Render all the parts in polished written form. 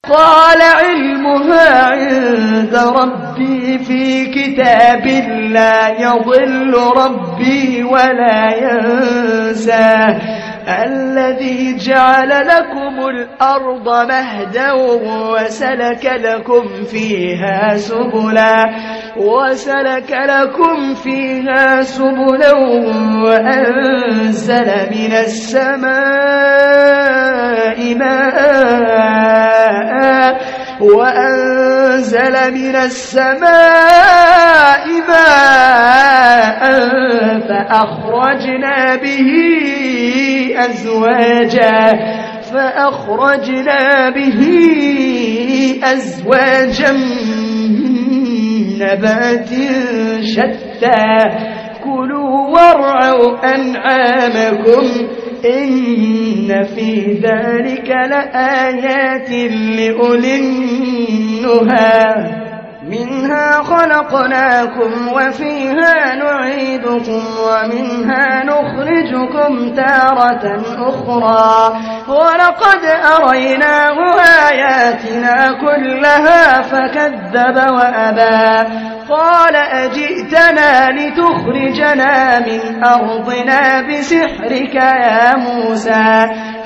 قال علمها عند ربي في كتاب لا يضل ربي ولا ينسى الذي جعل لكم الأرض مهدا وسلك لكم فيها سبلا وأنزل من السماء ماء فأخرجنا به أزواجا من نبات شتى كلوا وارعوا أنعامكم إن في ذلك لآيات لأولي النهى منها خلقناكم وفيها نعيدكم ومنها نخرجكم تارة أخرى ولقد أريناه آياتنا كلها فكذب وأبى قال أجئتنا لتخرجنا من أرضنا بسحرك يا موسى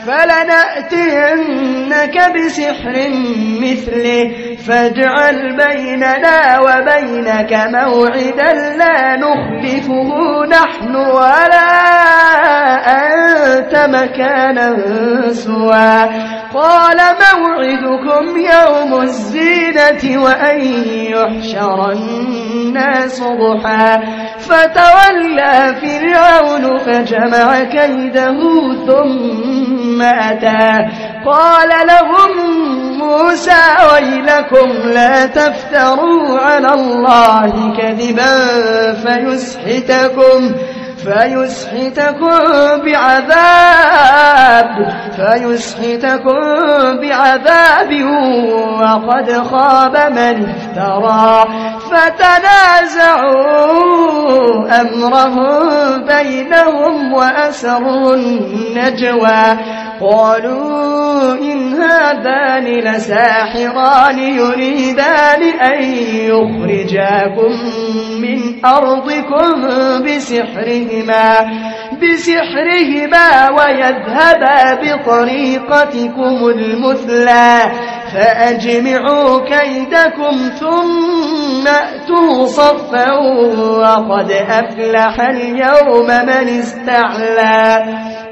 فلنأتينك بسحر مثله فاجعل بيننا وبينك موعدا لا نخلفه نحن ولا أنت مكانا سوى قال موعدكم يوم الزينة وأن يحشر الناس ضحى فتولى فرعون فجمع كيده ثم أتى قال لهم موسى ويلكم لا تفتروا على الله كذبا فيسحتكم بعذاب وقد خاب من افترى فتنازعوا أمرهم بينهم وأسروا النجوى قالوا إن هذان لساحران يريدان أن يخرجاكم من أرضكم بسحرهما ويذهبا بطريقتكم المثلى فأجمعوا كيدكم ثم أتوا صفا وقد أفلح اليوم من استعلى